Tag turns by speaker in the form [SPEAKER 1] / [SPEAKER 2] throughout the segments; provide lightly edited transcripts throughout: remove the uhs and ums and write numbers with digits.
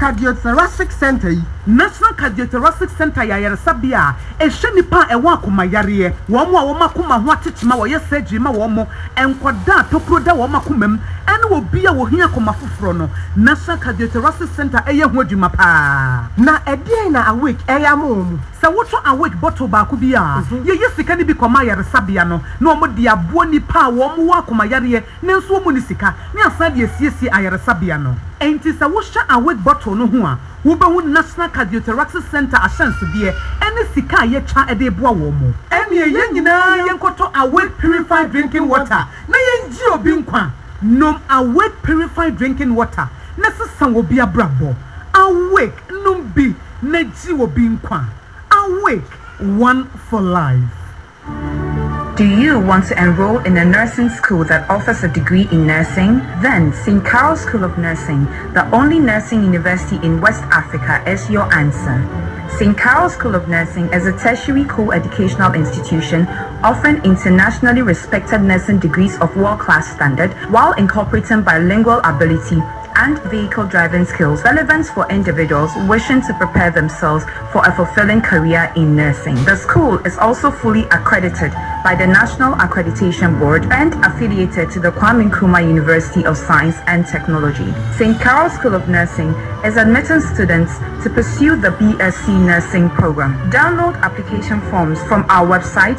[SPEAKER 1] Cardiothoracic Center.
[SPEAKER 2] National Cardiothoracic Center ya yaresabia ehwe nipa ewo akoma yare wo mo a wo makoma ho atechema wo yesaji ma wo mo enkwada toproda wo makomam ene obi a wo hia akoma foforo no National Cardiothoracic Center eye ho adwuma pa
[SPEAKER 1] na edie na awake eya mo
[SPEAKER 2] se woto awake bottle ba ko bi a ye yesika ni bi koma yaresabia no na wo de abo nipa a wo mo wa akoma yare ne nso mo ni sika ne asan de esiesie ayaresabia no enti se wo hya awake bottle no ho a Ubehu National Cardiothoracic Center ashansi die ene sika ye cha ede boa wo mo ene ye nyina yenkoto awake purified drinking water na yenji obi nkwa nom awake purified drinking water na sesan obi abrabo awake nom bi na ji obi nkwa awake one for life.
[SPEAKER 3] Do you want to enroll in a nursing school that offers a degree in nursing? Then St. Carol's School of Nursing, the only nursing university in West Africa, is your answer. St. Carol's School of Nursing is a tertiary co-educational institution offering internationally respected nursing degrees of world-class standard while incorporating bilingual ability and vehicle driving skills relevant for individuals wishing to prepare themselves for a fulfilling career in nursing. The school is also fully accredited by the National Accreditation Board and affiliated to the Kwame Nkrumah University of Science and Technology. St. Carol's School of Nursing is admitting students to pursue the BSc Nursing program. Download application forms from our website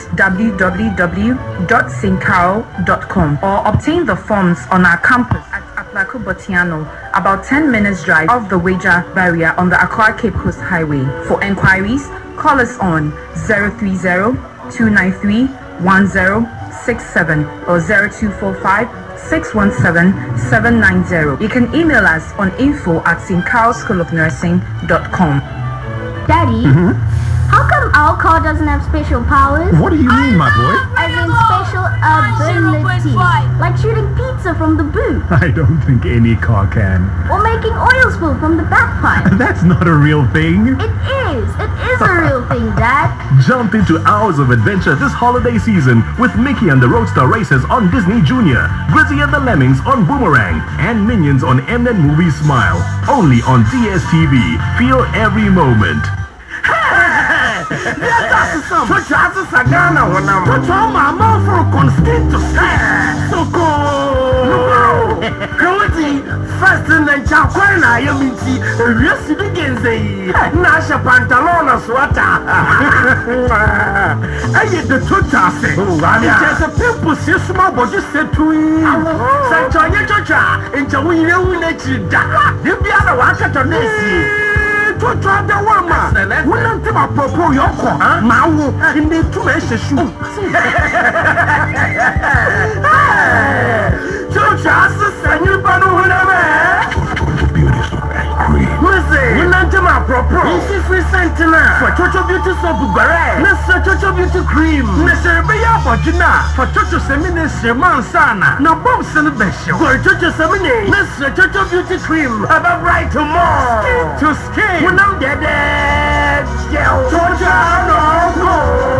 [SPEAKER 3] www.stcarol.com or obtain the forms on our campus at Aplaku Botiano, about 10 minutes drive off the Wager barrier on the Accra Cape Coast Highway. For enquiries, call us on 030-293-1067 or 0245-617-790. You can email us on info@stcarolschoolofnursing.com.
[SPEAKER 4] Daddy, how come our car doesn't have special powers?
[SPEAKER 5] What do you mean, my boy?
[SPEAKER 4] As in special abilities, like shooting pizza from the boot.
[SPEAKER 5] I don't think any car can.
[SPEAKER 4] Or making oil spill from the backpipe.
[SPEAKER 5] That's not a real thing.
[SPEAKER 4] It is a real thing, Dad.
[SPEAKER 5] Jump into hours of adventure this holiday season with Mickey and the Roadster Racers on Disney Junior, Grizzy and the Lemmings on Boomerang, and Minions on Mnet Movie Smile. Only on DSTV. Feel every moment.
[SPEAKER 1] First in the Chakwana, you mean, yes, you begin say, Nasha Pantalona sweater. I get the tuta say, there's a people see small, but you said to him, Sanchoya Chocha, and Chawina Winachida. You be out of Waka to Nessie. To try the woman, we don't think about Popo Yoko, Mau, in the two shoe. Chocha, and you banu whatever. We're not to my proper. This is free sentinel for Chocho Beauty soap beret. Mr. Chocho Beauty cream. Mr. Beya Bajina for Chocho Semine Mansana. Now Bob Celebration for Chocho Semine. Mr. Chocho Beauty cream. About right tomorrow. Skin to skin. When I'm dead, Chocho no go.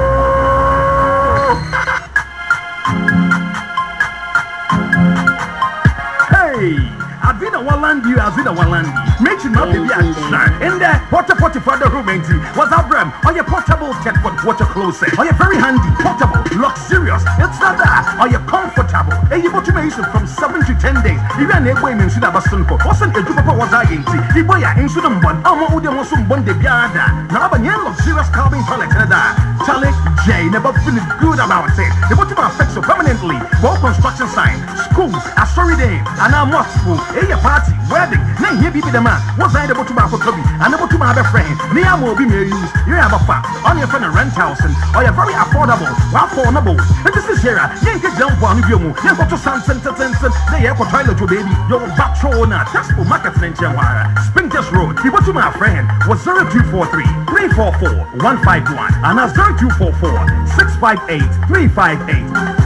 [SPEAKER 1] Hey, I've been a Walandi, make you not be a in there, water for the room, what's up, Bram? Are you portable cat for water closet? Are you very handy, portable, luxurious? It's not that. Are you comfortable? And you motivation from 7 to 10 days. You ran a way in Sudan, wasn't a group of was I in the boy in Sudan, but I'm more than one de Biada. Now, but yellow luxurious carving toilet Canada. Charlie J never feeling good about it. The bottom affects so permanently. Wall construction sign, schools, a story day, and now more school, a party, wedding. Now here be the man. Was I able to buy for Toby? And able to my other friend. Near will be may use. You have a fact on your friend rent house and or you're very affordable, affordable. And this is here. You can jump on you. You go to San Center, they have a toilet to baby. Your back show on a Tesco Market in Jamara. Spingus Road. You go to my friend was 0243 344 151 and that's 0244 658 358.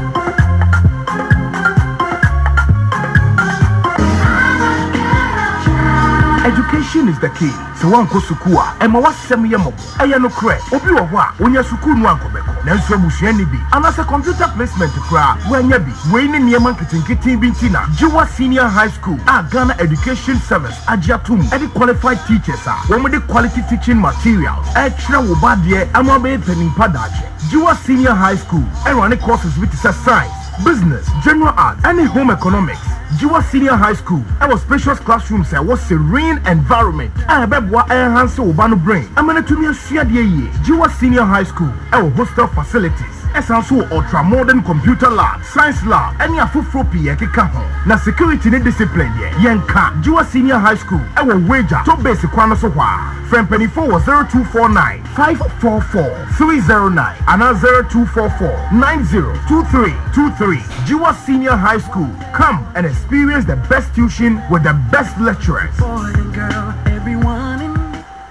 [SPEAKER 1] Education is the key. So one go sukua. Ema wasem yemo. Eye no kre. Obi wo ho a onya suku nu ankobeko. Nanso abusua ni bi. Anase computer placement kra. Wanya bi. We ni niema nkitinkitin bi ntina. Jiwa Senior High School. Ghana Education Service. Agiatum. Any qualified teachers are. Women the quality teaching materials. Extra wo ba de ama be penimpa daje. Jiwa Senior High School. Any courses with science, business, general arts, and home economics. Jiwa Senior High School. Our spacious classrooms was serene environment. I have enhanced Obano brain. I'm going to me share the year. Jiwa Senior High School. Our hostel facilities. Also ultra modern computer lab, science lab, and your full PA kikaho. Na security ni discipline ye. Yenka Jiwa Senior High School. Our wager to basic kwano so wa. Friend penny 4 was 0249 544 309 and 0244 902323. Jiwa Senior High School. Come and experience the best tuition with the best lecturers. Boy and girl, everyone in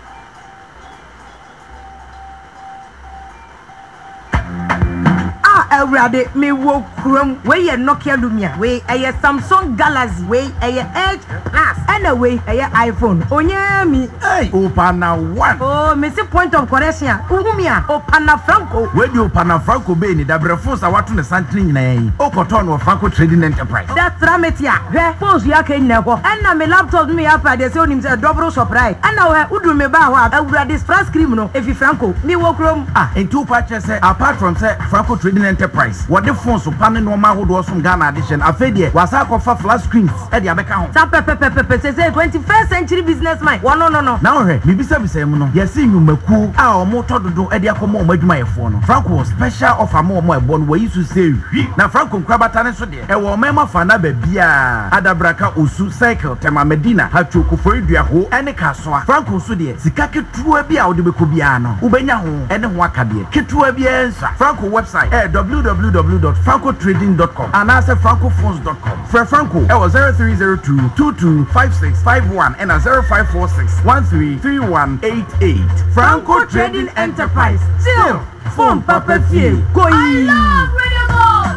[SPEAKER 6] Everybody, me wo krum. We a Nokia Lumia. We a Samsung Galaxy. We a Edge Plus. Anyway, a iPhone. Onya mi.
[SPEAKER 1] Hey, Opana one.
[SPEAKER 6] Oh, me see point of correction. Uhumia. Opana Franco.
[SPEAKER 1] Where do Opana Franco be ni da brefos a watu ne santini na yin. Okoton wa Franco Trading Enterprise.
[SPEAKER 6] That's Rametia. He, phones ya ke neko. And me laptop me up at the so him say double surprise. And now udu me ba wa. Ewura this fresh cream no. If you Franco, me wo krum.
[SPEAKER 1] In two patches say apart from say Franco Trading Enterprise. What the phones so panel normal who do some Ghana edition. Afedie was a for flat screens. Eddie Abeka home.
[SPEAKER 6] Say 21st century businessman. No.
[SPEAKER 1] Now he bisa muno. Yes, you meku. Our motor do Eddie Akomo Majuma phone. Franco special offer more born we used to say. Now Franco Krabatane so there. E wo mema fana bebia. Adabraka Usu cycle tema Medina. Hachu kufori dua ho ene kasoa. Franco so there. Sika ketua bia odi bekobia no. Ubenya ho ene ho akade. Ketua bia ensa. Franco website www.francotrading.com and answer francophones.com. For Franco, it was 0302 225651 and 0546 133188. Franco Trading Enterprise. Still, phone Papa Few.
[SPEAKER 7] I love Radio Gold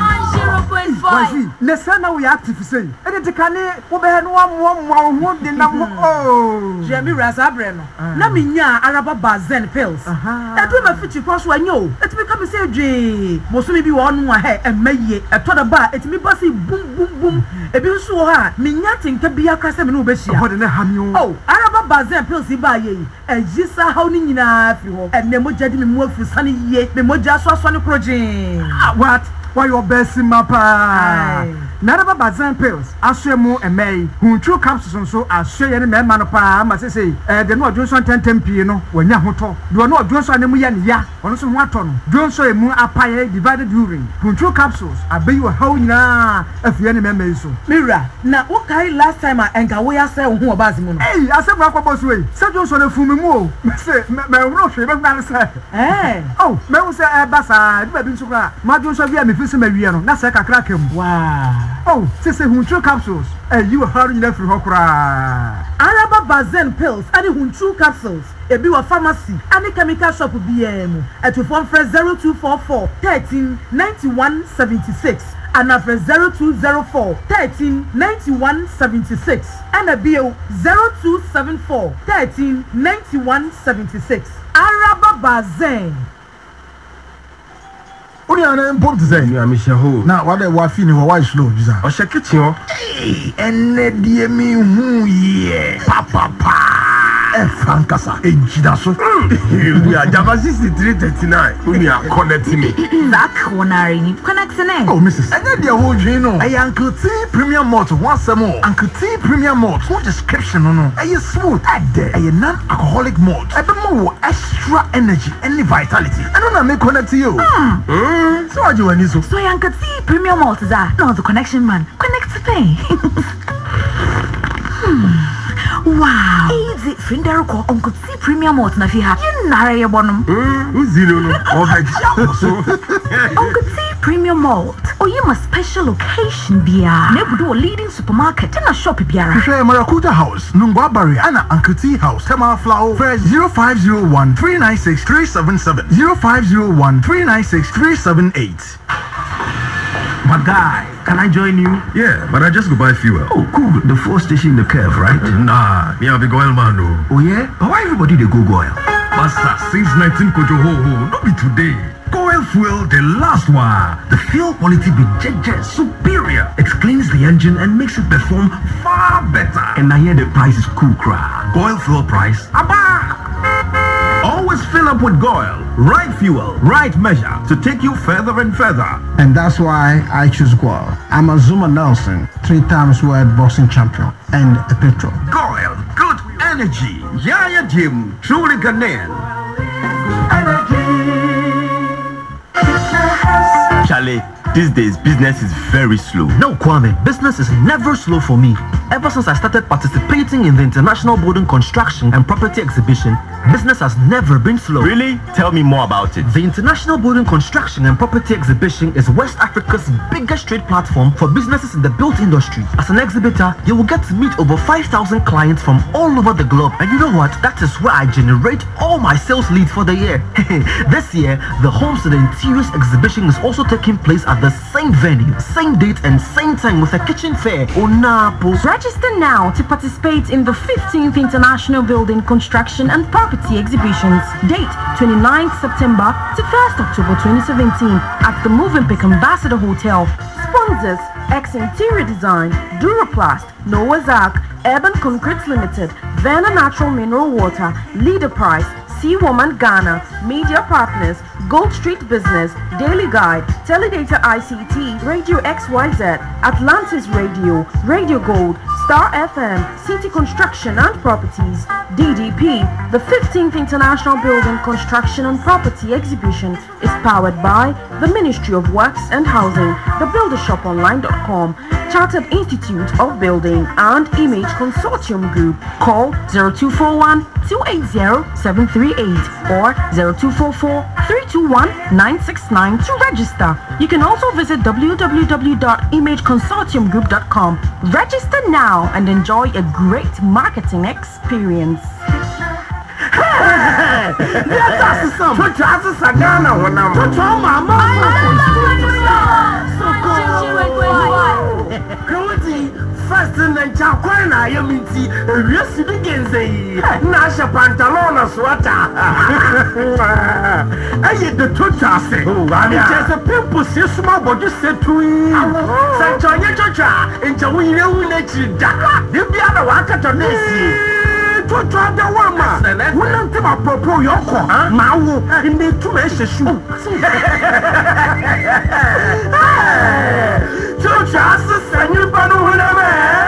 [SPEAKER 7] 90.5.
[SPEAKER 2] Nesana we active say. And the cane obe no one the number. Oh,
[SPEAKER 6] Jemi Rasabreno.
[SPEAKER 2] Na minya Araba Bazen pills. I do my feature cross when you. It become say J. Mosumi be one hair and may a toda bar. It me bossy boom boom boom. A bill so ha. Minya think to be a custom no besia. Oh, Araba Bazen pills by ye. And Jissa how nina and Nemo Jadi me more for sunny ye. Me moja so sunny project. What? Why your best in my pa? Naraba Bazan pills, I share more and may, who true capsules so I share any man pa, must say, the no Johnson 10 piano, when Yahoto, do not Johnson and Muyan ya, on some waton, Johnson and Moon Apaye divided during, who true capsules, I be your whole na, if you any member so. Mira, now what kind last time I and away I say who about him? Hey, I said, Rockabos way, Sir Johnson and Fumu, say, Roche, but say, eh, oh, Mel say, Bassa, baby, so my Johnson, we are me. That's like a crack him. Wow. Oh, sister, who true capsules. And you hurry enough for Hokra. Araba Bazen pills, and who true capsules. A bill of pharmacy, and a chemical shop of BM. At your phone for 0244 13 91 76. And after 0204 13 91 76. And a bill 0274 13 91 76. Araba Bazen.
[SPEAKER 1] Only an important design, I miss your hole. Now, what I was feeling for white slow, or shake it, hey, and let dear me, who ye, papa. Francasa, a Gidaso. We are Java 6339. We are connecting me.
[SPEAKER 3] That corner, connecting.
[SPEAKER 1] Oh, Mrs. And then the whole Gino. I Uncle T Premium Malt once more. Uncle T Premium Malt. What description? No, I smooth. I dare. I non alcoholic malt. I be more extra energy and vitality. I don't know, connect to you. So, what do you want?
[SPEAKER 3] So, Uncle T Premium Malt is that? No, the connection man. Connect to me. Wow. Easy Frinder ko Uncle T Premium Malt na fiha. You nara ye bonum.
[SPEAKER 1] Zero no.
[SPEAKER 3] Uncle T Premium Malt. Oh, you must special occasion beer. Nebudo a leading supermarket in a shop biara.
[SPEAKER 1] Share Maracuja House, Nungwa Barrier, and Uncle T House. Tama Flower. Fresh 0501 396 377 0501 396 378.
[SPEAKER 5] My guy, can I join you?
[SPEAKER 1] Yeah, but I just go buy fuel.
[SPEAKER 5] Oh, cool. The 4th station in the curve, right?
[SPEAKER 1] Nah, me have a oil man no.
[SPEAKER 5] Oh yeah? But why everybody they go oil?
[SPEAKER 1] Massa, since 19 Kojo ho, no be today. Goil fuel, the last one.
[SPEAKER 5] The fuel quality be JJ superior. It cleans the engine and makes it perform far better. And I hear the price is cool, crap.
[SPEAKER 1] Goil fuel price?
[SPEAKER 5] Abba! Always fill up with Goil. Right fuel, right measure to take you further and further.
[SPEAKER 8] And that's why I choose Goil. I'm a Zuma Nelson, 3 times world boxing champion, and a petrol.
[SPEAKER 5] Goil, good energy. Yaya Jim, truly Ghanaian.
[SPEAKER 9] Charlie, these days business is very slow.
[SPEAKER 10] No, Kwame, business is never slow for me. Ever since I started participating in the International Building Construction and Property Exhibition, business has never been slow.
[SPEAKER 9] Really? Tell me more about it.
[SPEAKER 10] The International Building Construction and Property Exhibition is West Africa's biggest trade platform for businesses in the built industry. As an exhibitor, you will get to meet over 5,000 clients from all over the globe. And you know what? That is where I generate all my sales leads for the year. This year, the Homes and Interiors exhibition is also taking place at the same venue, same date and same time with a kitchen fair. Onapo.
[SPEAKER 11] Register now to participate in the 15th International Building Construction and Property Exhibitions. Date 29th September to 1st October 2017 at the Movenpick Ambassador Hotel. Sponsors: X Interior Design, Duraplast, Noah's Ark, Urban Concrete Limited, Verna Natural Mineral Water, Leader Price, Sea Woman Ghana, Media Partners, Gold Street Business, Daily Guide, Teledata ICT, Radio XYZ, Atlantis Radio, Radio Gold, Star FM, City Construction and Properties, DDP. The 15th International Building Construction and Property Exhibition is powered by the Ministry of Works and Housing, thebuildershoponline.com, Chartered Institute of Building and Image Consortium Group. Call 0241 280 738 or 0244 321 969 to register. You can also visit www.imageconsortiumgroup.com. Register now and enjoy a great marketing experience.
[SPEAKER 5] First in the Chakwana, I am in tea, yes, you can say, Nasha Pantalona sweater. I get the tutor say, just a pimple, see small, but you said to him, Santonia Chocha, and Chawina will let you die. You be other waka to Nessie. To try the woman, when I'm to my proper yoko, now in the 2 inches shoe. Chocha, and you banu whatever.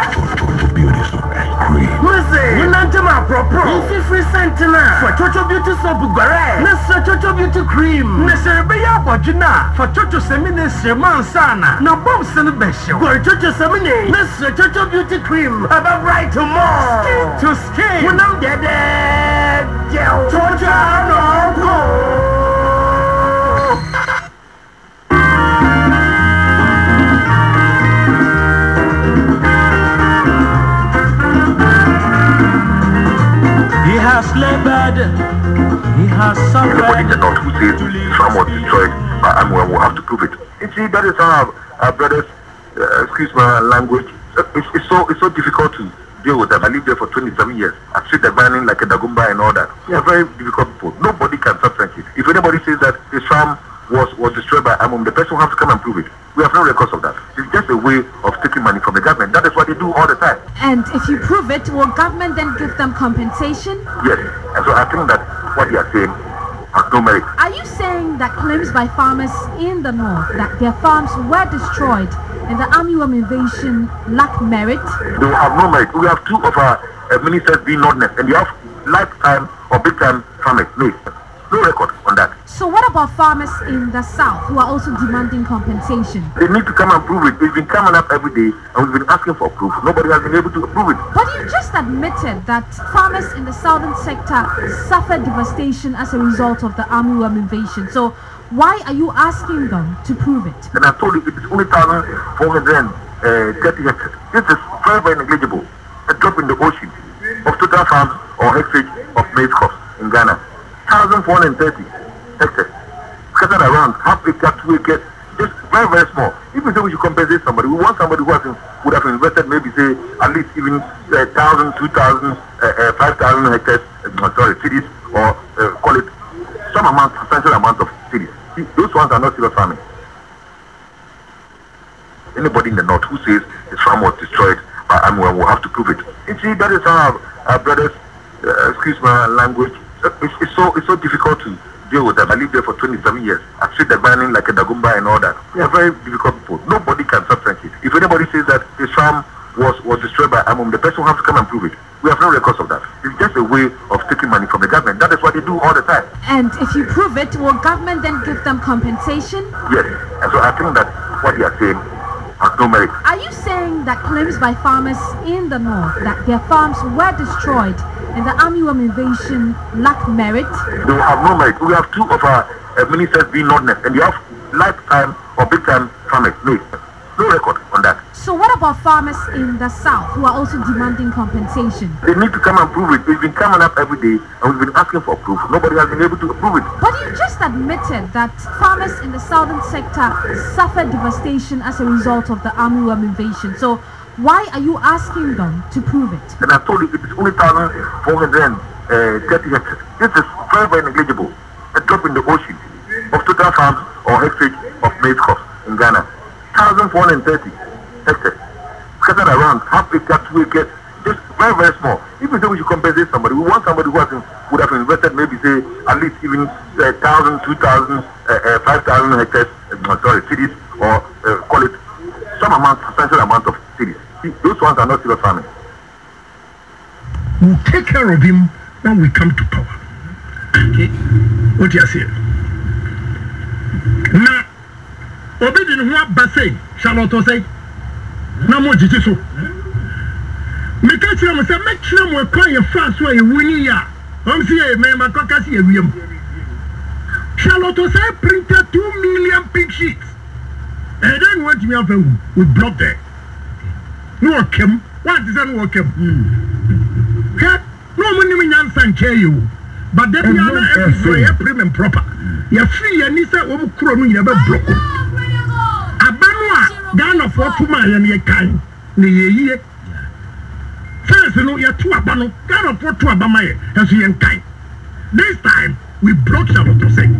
[SPEAKER 5] Free Sentinel for Chocho Beauty Soap Gare, Mr. Chocho Beauty Cream, Mr. Beya Bojina for Chocho Semine Mansana, no bombs in the besho, for Chocho Semine, Mr. Chocho Beauty Cream, about right tomorrow, skin to skin, when I'm dead, Chocho no go.
[SPEAKER 12] He has labored, he has suffered.
[SPEAKER 13] Anybody cannot who says Islam was destroyed by Amwell will have to prove it. You see, that is how our brothers, excuse my language, it's so difficult to deal with them. I lived there for 27 years. I treat the violin like a Dagumba and all that. They are very difficult people. Nobody can substantiate. If anybody says that Islam was destroyed by Amwell, the person will have to come and prove it. We have no records of that. It's just a way of taking money from the government. That is what they do all the time.
[SPEAKER 14] And if you prove it, will government then give them compensation?
[SPEAKER 13] Yes. And so I think that what they are saying has no merit.
[SPEAKER 14] Are you saying that claims by farmers in the north that their farms were destroyed and the armyworm invasion lack merit?
[SPEAKER 13] They will have no merit. We have 2 of our ministers being ordinance, and they have lifetime or big time farmers. No record on that.
[SPEAKER 14] So what about farmers in the south who are also demanding compensation?
[SPEAKER 13] They need to come and prove it. It's been coming up every day and we've been asking for proof. Nobody has been able to prove it.
[SPEAKER 14] But you just admitted that farmers in the southern sector suffered devastation as a result of the armyworm invasion. So why are you asking them to prove it?
[SPEAKER 13] And I told you it is only 1,430 hectares. This is very, very negligible. A drop in the ocean of total farms or hectare of maize crops in Ghana. 1,430 hectares. Scattered around, half acre, 2 acres, just very, very small. If we say we should compensate somebody. We want somebody who would have invested maybe say at least even 1,000, 2,000, 5,000 hectares, cities, or call it some amount, substantial amount of cities. See, those ones are not serious farming. Anybody in the north who says his farm was destroyed by Amway will have to prove it. You see, that is how our brothers, excuse my language, it's so difficult to deal with them. I lived there for 27 years. I treat the mining like a Dagumba and all that. We are very difficult people. Nobody can substantiate. If anybody says that his farm was destroyed by Amway, the person will have to come and prove it. We have no records of that. It's just a way of taking money from the government. That is what they do all the time.
[SPEAKER 14] And if you prove it, will government then give them compensation?
[SPEAKER 13] Yes. And so I think that what they are saying has no merit.
[SPEAKER 14] Are you saying that claims by farmers in the north that their farms were destroyed in the Armyworm invasion lack merit?
[SPEAKER 13] They have no merit. We have two of our ministers being Northerners, and they have lifetime or big time farmers. No record on that.
[SPEAKER 14] So what about farmers in the south who are also demanding compensation?
[SPEAKER 13] They need to come and prove it. It's been coming up every day, and we've been asking for proof. Nobody has been able to prove it.
[SPEAKER 14] But you just admitted that farmers in the southern sector suffered devastation as a result of the Armyworm invasion. So why are you asking them to prove it?
[SPEAKER 13] And I told you it is only 1,430 hectares. This is very, very negligible. A drop in the ocean of total farms or hectares of maize crops in Ghana. 1,430 hectares. Scattered around, half acre, 2 acres, just very, very small. If we say we should compensate somebody, we want somebody who would have invested maybe say at least even 1,000, 2,000, 5,000 hectares, cities, or call it some amount, substantial amount of cities. See, those ones are not serious farming.
[SPEAKER 15] We'll take care of him when we come to power. Okay? What do you say? Now, Obedi ni huwa basay, Charlotte say, na mo jiji so. Me ka kire mo say me kire mo kwa ye fa so ye wuni ya. Om si ye me ma kwa kasi ye wiem. Charlotte say printed 2 million pink sheets. And then what me have we block there. No kem, what is that no kem? No money me nyan sanche you. But then you are every prim and proper. You free and you say we kuro no ye be block. Abanwa Ghana for tuma ye kan ne ye first no ye to abano Ghana for to abama ye so ye kan this time we block Charlotte to say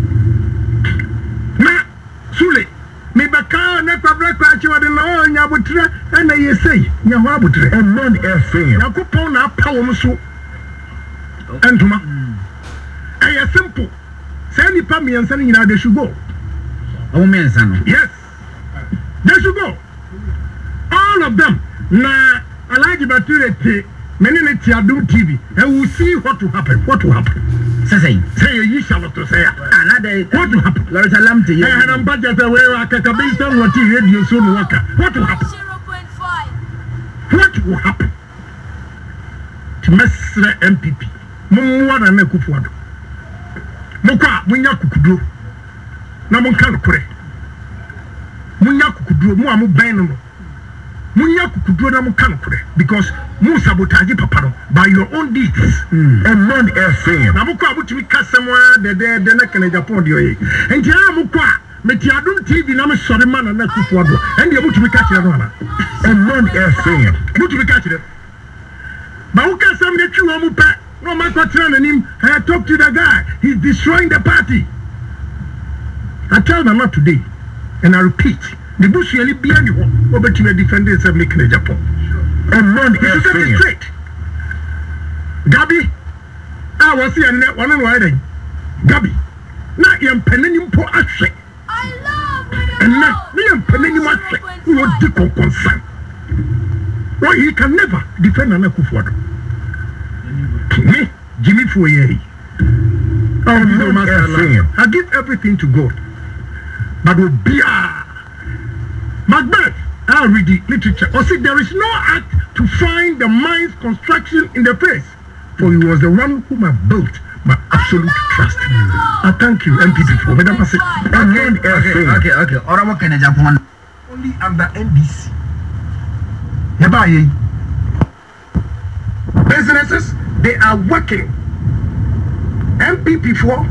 [SPEAKER 15] na sule me baka na kwabra kwachi wode no nya botre na ye say nya ho abotre and non everything yakopon na pawo m so entuma ay simple say ni pa me ansa ni na de should go
[SPEAKER 16] oh me ansa no
[SPEAKER 15] yes. They should go. All of them. Na Alaji Baturete, Menene Tiadum TV, and we'll see what will happen. What will happen? Say you shall not say. Another. What will happen? Lord Salam to you. And I'm budget away. I can be some what you read you soon worker. What will happen?
[SPEAKER 7] 0.5.
[SPEAKER 15] What will happen? To Mr. MPP. Mumwana na kufuado. Muka munya kukudu. Na munkano kure. Munya kukuduro mu amu ban no munya kukuduro na mu kan kure because mu sabotage papa no by your own deeds and non FM na mu ko abutumi kasemwa de na kana Japan de oye enti a mu ko a meti adum TV na me sori man na kufuado and de abutumi ka kire no ana and non FM abutumi ka kire ba u kasem de twa mu pa no man ko tira nanim I talk to the guy, he's destroying the party. I tell them not today. And I repeat, the Bush really be anyone over to the defenders of making a Japan. And non straight. Gabi, I was here and one on riding. Gabi, not your penny for action.
[SPEAKER 7] I love it.
[SPEAKER 15] And not me and penny action. You will do concern. Why he can never defend an Akufwado. Me, Jimmy Foyer. I give everything to God. But will be Macbeth, I read the literature. Or see, there is no act to find the mind's construction in the face. For he was the one whom I built my absolute trust. I thank you, MPP, for Madam Asik.
[SPEAKER 16] Okay. Or what can I jump on?
[SPEAKER 15] Only under NBC. Businesses, they are working.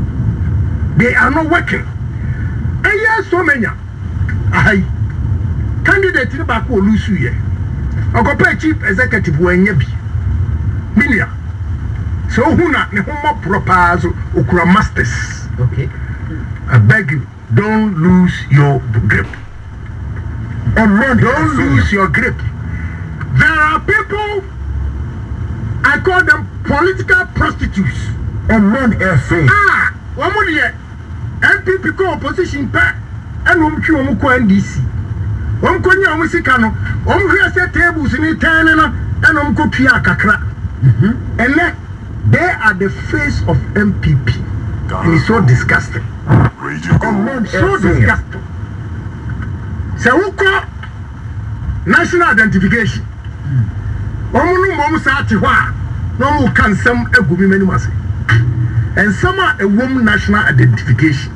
[SPEAKER 15] MPP4, they are not working. And yes, so many. candidate ni ba ko olusu ye okopa chief executive wanya bi minia so huna ne homo proposal okura masters.
[SPEAKER 16] Okay,
[SPEAKER 15] I beg you, don't lose your grip. Don't lose your grip. There are people, I call them political prostitutes. One year, MPP co opposition pack, and Umku NDC. Umkonya Musikano, Umhasa tables in Italian, and Umkopia Kakra. And they are the face of MPP. And it's so disgusting. So disgusting. So, national identification. Omu no sa ati hwa no mu kan sam agumi mani mase. And some are a woman national identification.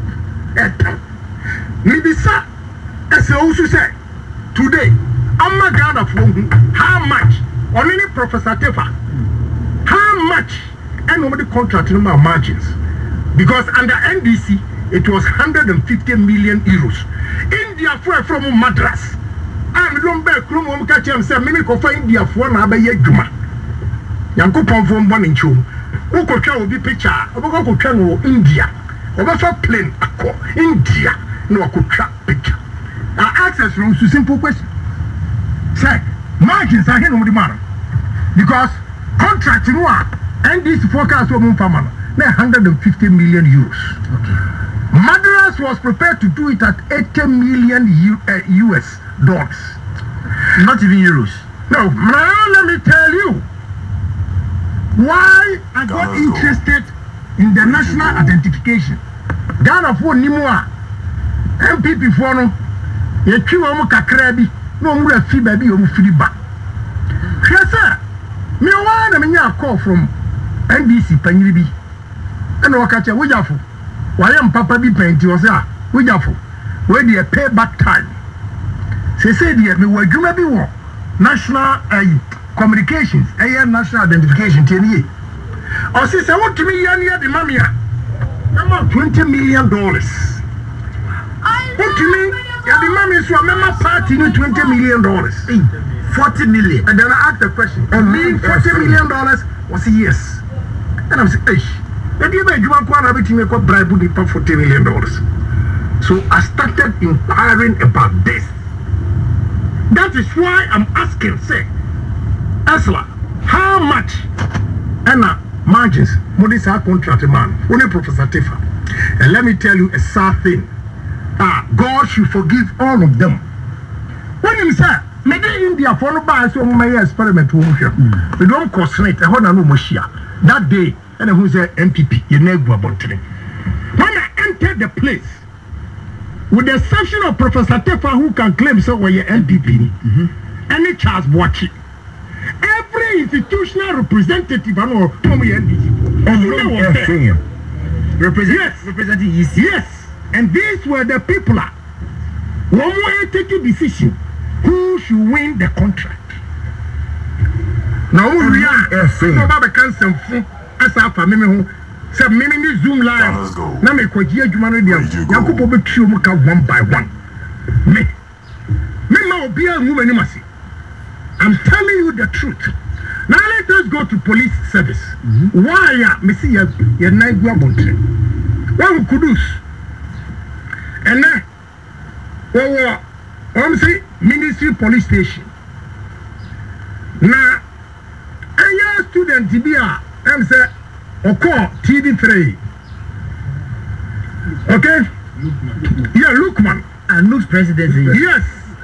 [SPEAKER 15] Nibisa as also say today I'm Ghana for how much on any Professor Tefa how much and nobody contract no margins because under NDC it was 150 million euros. India from Madras. I'm long back room catch him say me ko fa India for na abaye dwuma. Yankopon from born in chum. Who could try be picture? Obo ko twa no India. Obo fa plane akọ India no ko twa picture. Now access from to simple question. Say margins are here no the man. Because contract no and this forecast of farmer na 150 million euros. Okay. Madras was prepared to do it at 80 million US dollars.
[SPEAKER 16] Not even euros.
[SPEAKER 15] No, now let me tell you why I got interested in the national identification. Ghana for Nimua, MPP for no, ye chiwa mo kakrabi, no mura fi baby o fi ba. Yes sir. Me wan me nya call from NDC Panyiribi. And wakacha wojafo. Why am Papa be painting was that? Wojafo. Where the payback time. Say me were juma be war. National communications, national identification 10 years. Or say what to me yan the mamia. I'm $20 million. What to me? The mammy so member party $20 million. 40 million. And then I asked the question. And me $40 million was a yes. And I'm saying, hey, you want to bribe $40 million. So I started inquiring about this. That is why I'm asking, say, Ursula, how much margins money are contract man, only Professor Tefa. And let me tell you a sad thing. God should forgive all of them. When he said, maybe India for no buy so my experiment we don't concentrate a no moshia. That day, and who said MPP, you never about it. When I entered the place, with the exception of Professor Tefa, who can claim so we're MPP, any Charles Boachi, every institutional representative, I know,
[SPEAKER 16] representing EC.
[SPEAKER 15] Yes, and these were the people who were taking decision who should win the contract. Now we are saying about cancel as a family. Say me Zoom live. Now me kwaji adwuma no dia. Yakopo betrio mu ka one by one. Me ma obi anwu mani mase. I'm telling you the truth. Now let us go to police service. Why me see ya na igwa bontre. One kudus. And then say ministry police station. Now a student tibia am say Oko TV3. Okay? Yeah, Lukman.
[SPEAKER 16] And Luke's presidency.
[SPEAKER 15] Yes.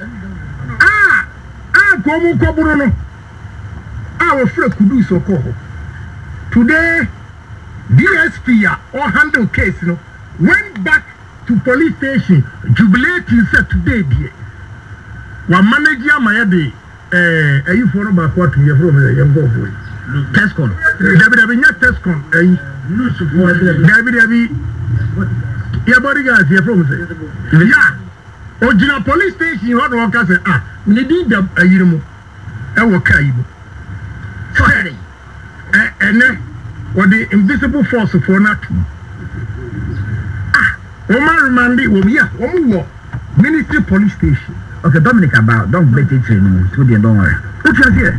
[SPEAKER 15] Komu Koburono. Our friend Kudus Oko. Today, DSP or handle case, went back to police station, jubilating said today, dear. One manager, my day, you follow about what we have from the young boy.
[SPEAKER 16] Tescon.
[SPEAKER 15] Debbie Tescon. Debbie. Your bodyguards here from the yeah. Original police station, you want to walk say, we need a yirmo. I will carry you. Sorry. And then, what the invisible force for nothing. Omar Mandi will be a ministry police station.
[SPEAKER 16] Okay, Dominic about don't make it anymore. So don't worry.
[SPEAKER 15] What you here?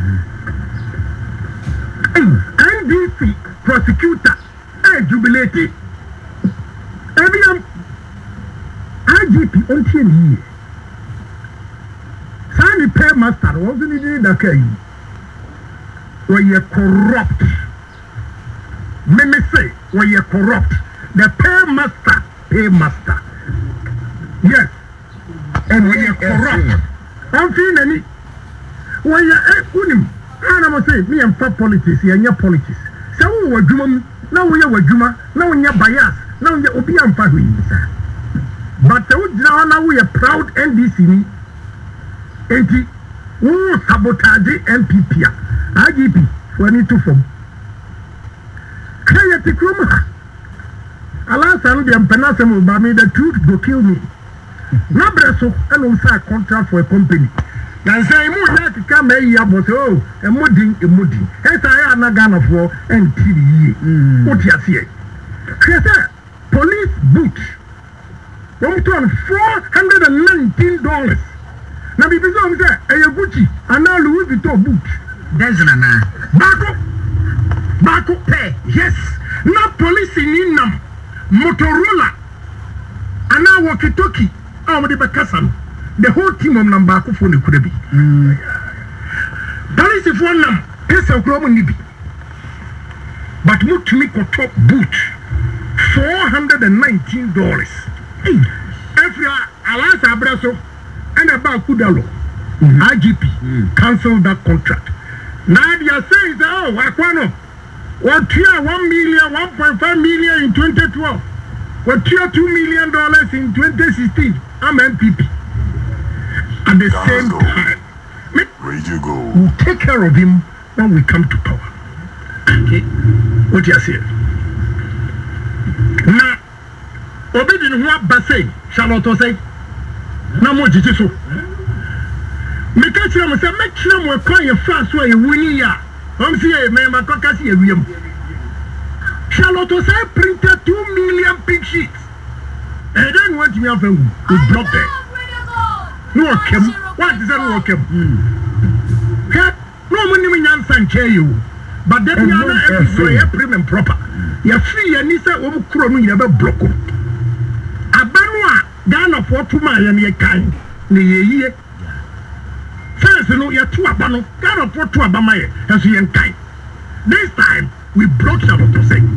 [SPEAKER 15] NDC prosecutor jubilated. Every IGP on TNE. Sandy Paymaster wasn't in the case. Where you're corrupt. Let me say, where you're corrupt. The paymaster. Yes. And when you're corrupt. I'm feeling any. When you're and I'm say, me and for politics, and your politics. So we're Juma, now we are Juma, now we are bias, now we are Obiam Fahuin. But now we are proud NDC. And who sabotage MPP, IGP, for any two form. Kaya Tikruma. Alas, I know the Ampanasam about me, the truth will kill me. Nabreso, and also a contract for a company. Now say, "Mo come here, but oh, a mudding. Hence I am not gonna for and TV. What you see? Police boot. $419. Now because I'm say, a Gucci, and now Louis Vuitton boot.
[SPEAKER 16] There's an
[SPEAKER 15] Bako pay. Yes. Now police in them. Motorola. And now walkie-talkie. I'm the Bakasan. The whole team of Nambako for the Kurebi. Police if one nam, it's a global nibi. But move to me for top boot. $419. Every Alas Abraso and about Kudalo. IGP cancelled that contract. Now they are saying, oh, Wakwano. What tier 1 million, 1.5 million in 2012. What tier $2 million in 2016. I'm MPP. At the same time, we'll take care of him when we come to power. Okay? What you say? Now, Obedin Wabba say, Charlotte say, no more jiu-jitsu. Make sure we're crying fast way winning ya. I'm saying, man, my cockassi, Charlotte say printed 2 million pink sheets. And then what you have to block that. No came. What is that no came? No money in answer you. But then you are a prim and proper. You're free and Nisa over Chrome, you never block. A Banua, Ghana for 2 million year kind. Near first, you know, you're 2 Abano, Ghana for 2 Abamae, as you and kind. This time, we block Charlotte to say.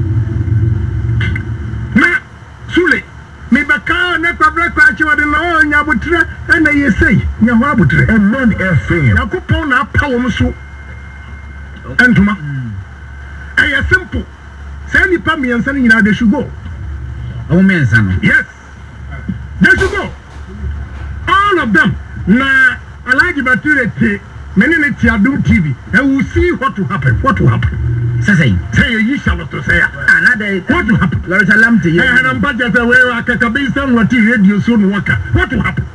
[SPEAKER 15] Now, Sule. Me baka na kwabra kwachi wade na onya butre na yesei nya ho abutre and non FM yakopon na pawo mso entuma ay simple say ni pa miensa ni na they should go
[SPEAKER 16] oh miensa no
[SPEAKER 15] yes they should go all of them na Alhaji Bature many ne Tiadum TV and we see what will happen
[SPEAKER 16] say
[SPEAKER 15] you shall not say
[SPEAKER 16] another
[SPEAKER 15] what will happen
[SPEAKER 16] there is a lamb to you
[SPEAKER 15] and I'm budget away akakabisa what radio soon worker what will happen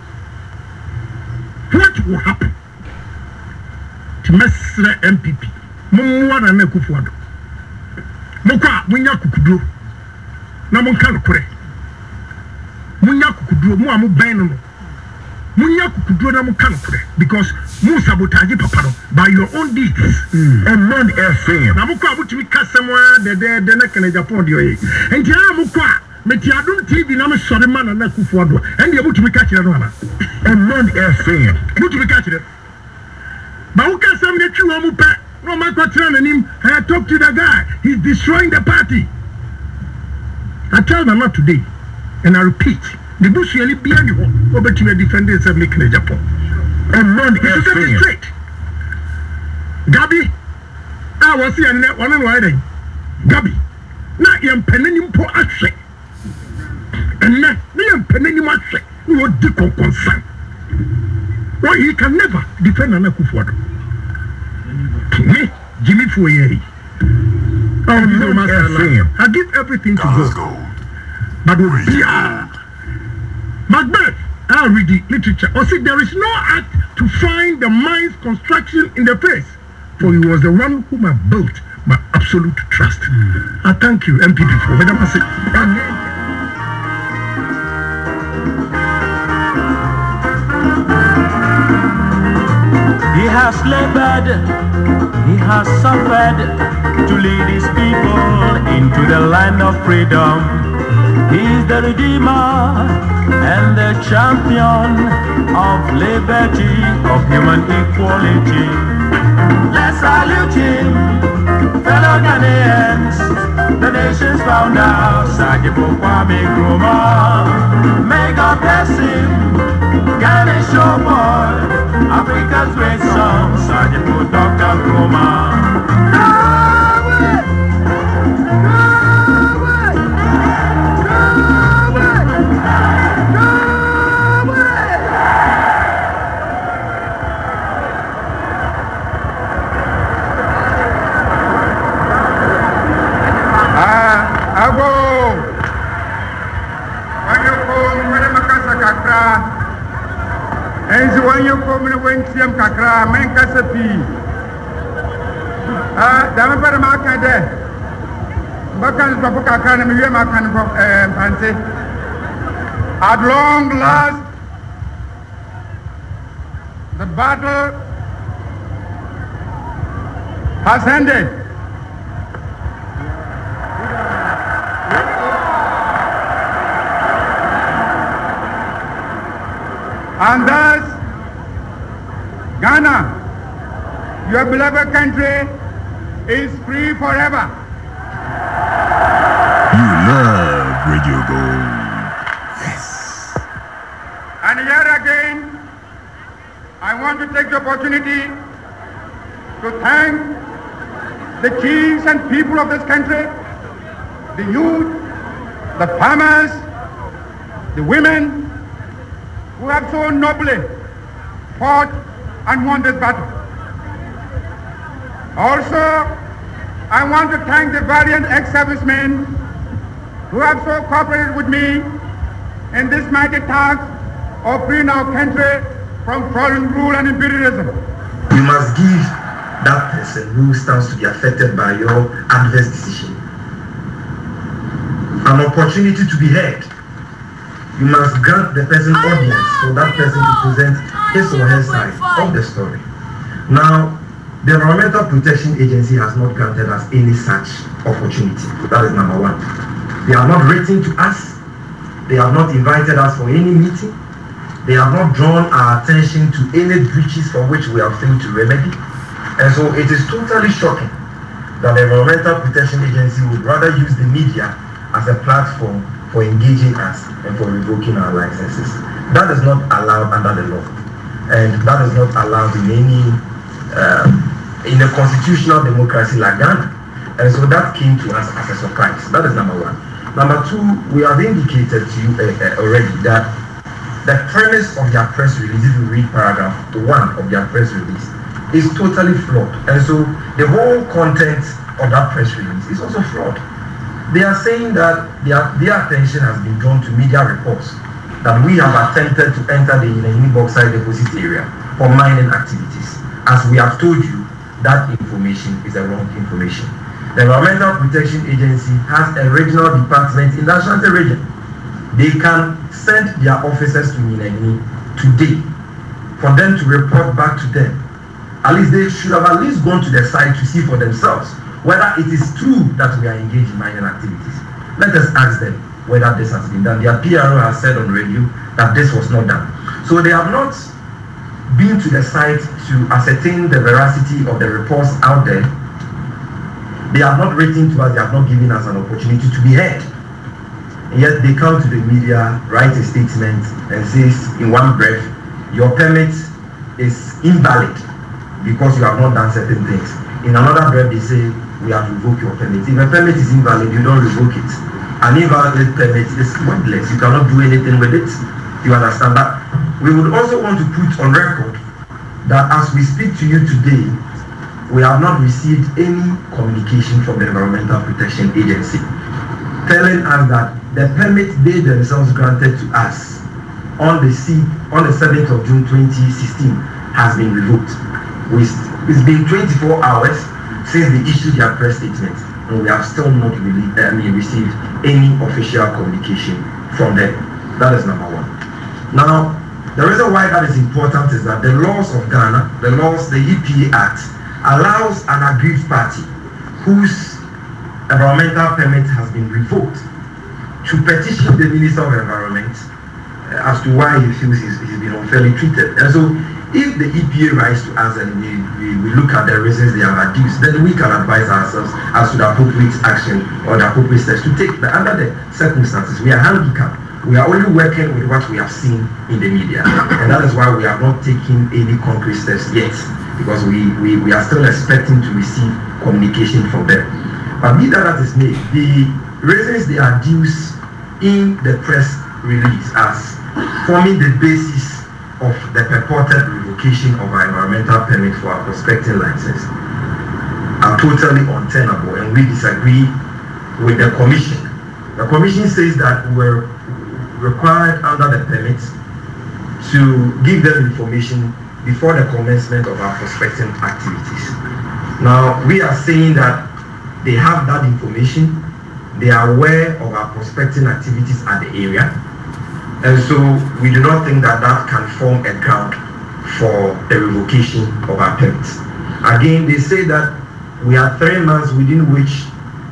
[SPEAKER 15] to Mr. MPP mumwana na kufuado mukwa munya kukuduro na munka nokore munya kukuduro mu amu ben no munya kukuduro na munka nokore because mu sabotage papa no by your own deeds and non FM na mukwa abutimi kasamwa de na kana Japan dio yi enti a mukwa Metiadum TV na me sori man na kufuado and abutimi ka kire no ana and non FM mutimi ka kire ba uka sam de twi mu pa no ma kwatra na nim I talk to the guy he's destroying the party. I tell them not today and I repeat the bush really be any one over to defend itself making Japan and non FM straight Gabi I was here and one and one Gabi na yam penenim po ahwe and na yam penenim ahwe no di concern why he can never defend an Akufo-Addo me Jimmy Foyeri I give everything to God but Macbeth I read the literature or see there is no act to find the mind's construction in the face for he was the one whom I built my absolute trust. I thank you, MPP, for Madam Asik.
[SPEAKER 12] has labored, he has suffered to lead his people into the land of freedom. He is the Redeemer and the champion of liberty, of human equality. Let's salute him, fellow Ghanaians, the nation's founder, Sajipo Kwame Nkrumah. May God bless him, Ghana showboy, Africa's great song, Sajipo Dr. Nkrumah.
[SPEAKER 17] Enziwanyo komune wentiam kakra men kasapi dama para makade bakan papo kakra na miwe makan ko pante. At long last the battle has ended. And thus, Ghana, your beloved country, is free forever.
[SPEAKER 5] You love Radio Gold. Yes.
[SPEAKER 17] And here again, I want to take the opportunity to thank the chiefs and people of this country, the youth, the farmers, the women, who have so nobly fought and won this battle. Also, I want to thank the valiant ex-servicemen who have so cooperated with me in this mighty task of freeing our country from foreign rule and imperialism.
[SPEAKER 18] You must give that person who stands to be affected by your adverse decision an opportunity to be heard. You must grant the person audience for that person to present his or her side of the story. Now, the Environmental Protection Agency has not granted us any such opportunity. That is number one. They have not written to us. They have not invited us for any meeting. They have not drawn our attention to any breaches for which we have failed to remedy. And so it is totally shocking that the Environmental Protection Agency would rather use the media as a platform for engaging us and for revoking our licenses. That is not allowed under the law, and that is not allowed in any in a constitutional democracy like Ghana. And so that came to us as a surprise. That is number one. Number two, we have indicated to you already that the premise of their press release, if you read paragraph 1 of their press release, is totally flawed. And so the whole content of that press release is also flawed. They are saying that their attention has been drawn to media reports that we have attempted to enter the Inani bauxite deposit area for mining activities. As we have told you, that information is a wrong information. The Environmental Protection Agency has a regional department in the Ashanti region. They can send their officers to Inani today for them to report back to them. At least they should have at least gone to the site to see for themselves whether it is true that we are engaged in mining activities. Let us ask them whether this has been done. Their PRO has said on radio that this was not done. So they have not been to the site to ascertain the veracity of the reports out there. They have not written to us, they have not given us an opportunity to be heard. And yet they come to the media, write a statement and says in one breath, your permit is invalid because you have not done certain things. In another breath they say, we have revoked your permit. If a permit is invalid, you don't revoke it. An invalid permit is worthless. You cannot do anything with it. You understand that? We would also want to put on record that as we speak to you today, we have not received any communication from the Environmental Protection Agency telling us that the permit they themselves granted to us on the 7th of June 2016 has been revoked. It's been 24 hours since they issued their press statement, and we have still not really received any official communication from them. That is number one. Now, The reason why that is important is that the laws of Ghana, the EPA Act, allows an aggrieved party whose environmental permit has been revoked to petition the Minister of Environment as to why he feels he's been unfairly treated. And so if the EPA writes to us and we look at the reasons they have adduced, then we can advise ourselves as to the appropriate action or the appropriate steps to take. But under the circumstances, we are handicapped. We are only working with what we have seen in the media. And that is why we have not taken any concrete steps yet, because we are still expecting to receive communication from them. But be that as it may, the reasons they adduce in the press release as forming the basis of the purported revocation of our environmental permit for our prospecting license are totally untenable, and we disagree with the Commission. The Commission says that we're required under the permit to give them information before the commencement of our prospecting activities. Now, we are saying that they have that information, they are aware of our prospecting activities at the area, and so we do not think that that can form a ground for the revocation of our permits. Again, they say that we have 3 months within which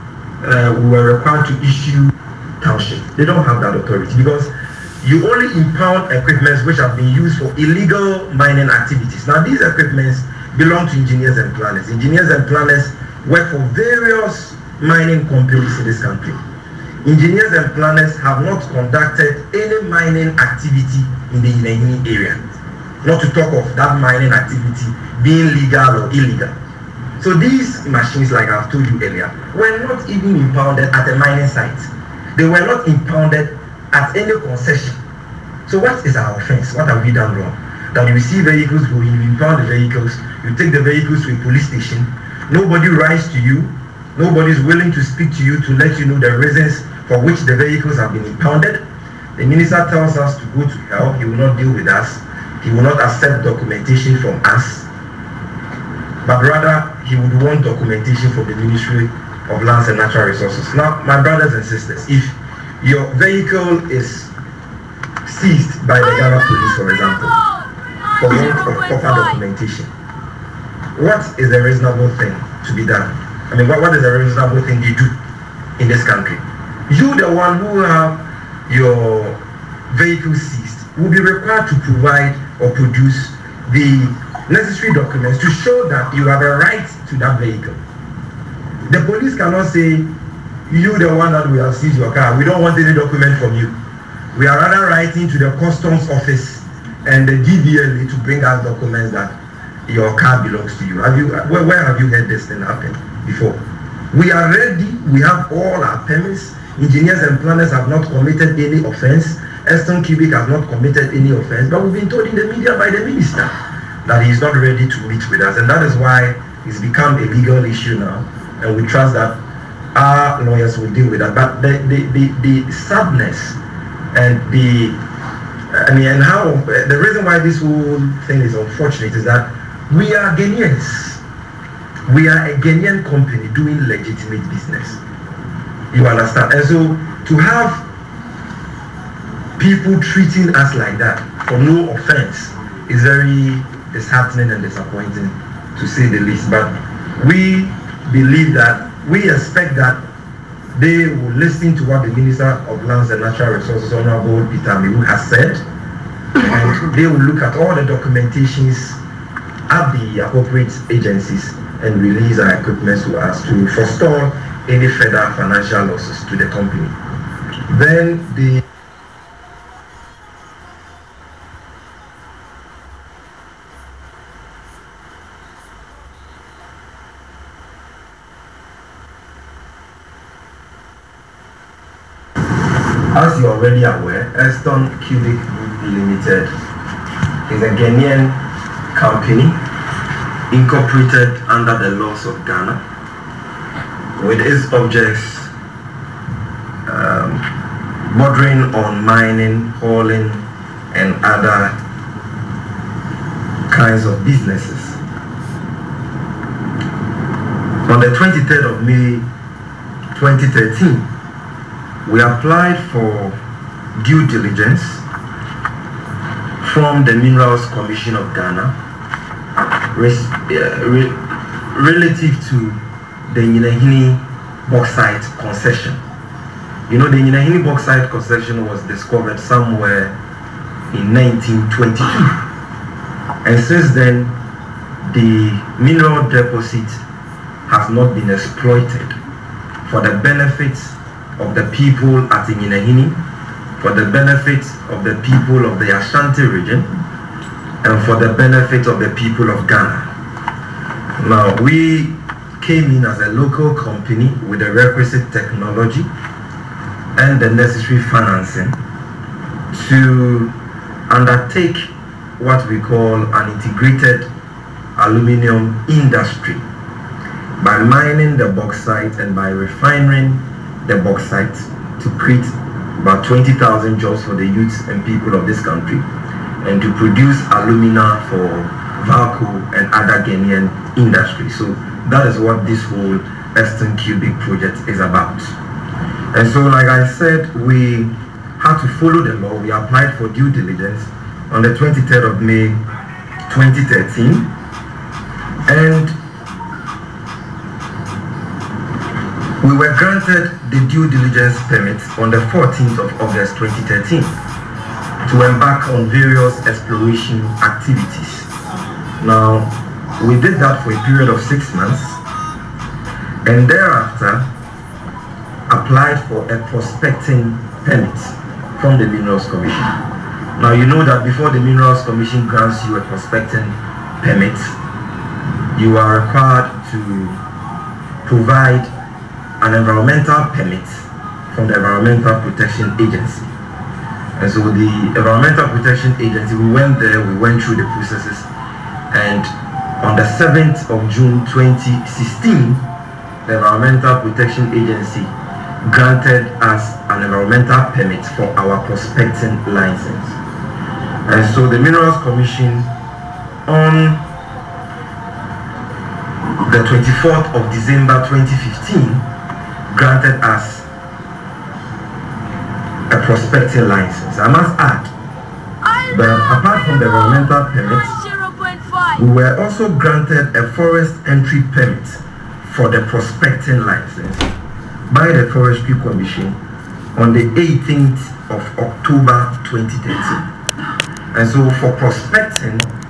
[SPEAKER 18] we were required to issue township. They don't have that authority, because you only impound equipments which have been used for illegal mining activities. Now, these equipments belong to engineers and planners. Engineers and planners work for various mining companies in this country. Engineers and planners have not conducted any mining activity in the Inani area, not to talk of that mining activity being legal or illegal. So these machines, like I've told you earlier, were not even impounded at a mining site. They were not impounded at any concession. So what is our offense? What have we done wrong? That you see vehicles going, you impound the vehicles, you take the vehicles to a police station, nobody writes to you, nobody is willing to speak to you to let you know the reasons for which the vehicles have been impounded. The minister tells us to go to hell. He will not deal with us. He will not accept documentation from us, but rather he would want documentation from the Ministry of Lands and Natural Resources. Now, my brothers and sisters, if your vehicle is seized by the Ghana police, for example, for want of proper documentation, what is a reasonable thing to be done? I mean, what is a reasonable thing they do in this country? You, the one who have your vehicle seized, will be required to provide or produce the necessary documents to show that you have a right to that vehicle. The police cannot say, you, the one that we have seized your car, we don't want any document from you. We are rather writing to the customs office and the DVLA to bring us documents that your car belongs to you. Where have you heard this thing happen before? We are ready. We have all our permits. Engineers and planners have not committed any offense. Eston Cubic has not committed any offense. But we've been told in the media by the minister that he is not ready to meet with us. And that is why it's become a legal issue now. And we trust that our lawyers will deal with that. But the sadness and the reason why this whole thing is unfortunate is that we are Ghanaians. We are a Ghanaian company doing legitimate business. You understand? And so to have people treating us like that for no offense is very disheartening and disappointing, to say the least. But we believe that, we expect that they will listen to what the Minister of Lands and Natural Resources, Honorable Peter Miwu, has said, and they will look at all the documentations at the appropriate agencies and release our equipment to us to forestall any further financial losses to the company. Then the as you are already aware, Eston Cubic Group Limited is a Ghanaian company incorporated under the laws of Ghana, with its objects bordering on mining, hauling, and other kinds of businesses. On the 23rd of May 2013, we applied for due diligence from the Minerals Commission of Ghana relative to the Nyinahini bauxite concession. You know, the Nyinahini bauxite concession was discovered somewhere in 1922, and since then the mineral deposit has not been exploited for the benefits of the people at Nyinahini, for the benefit of the people of the Ashanti region, and for the benefit of the people of Ghana. Now, we came in as a local company with the requisite technology and the necessary financing to undertake what we call an integrated aluminum industry by mining the bauxite and by refining the bauxite to create about 20,000 jobs for the youths and people of this country, and to produce alumina for Valco and other Ghanaian industries. So that is what this whole Eastern Cubic project is about. And so, like I said, we had to follow the law. We applied for due diligence on the 23rd of May 2013, and we were granted the due diligence permit on the 14th of August 2013 to embark on various exploration activities. Now, we did that for a period of 6 months, and thereafter applied for a prospecting permit from the Minerals Commission. Now, you know that before the Minerals Commission grants you a prospecting permit, you are required to provide an environmental permit from the Environmental Protection Agency. And so the Environmental Protection Agency, we went there, we went through the processes, and on the 7th of June 2016, the Environmental Protection Agency granted us an environmental permit for our prospecting license. And so the Minerals Commission on the 24th of December 2015 granted us a prospecting license. I must add that apart from the environmental permits, we were also granted a forest entry permit for the prospecting license by the Forestry Commission on the 18th of October 2013. And so for prospecting,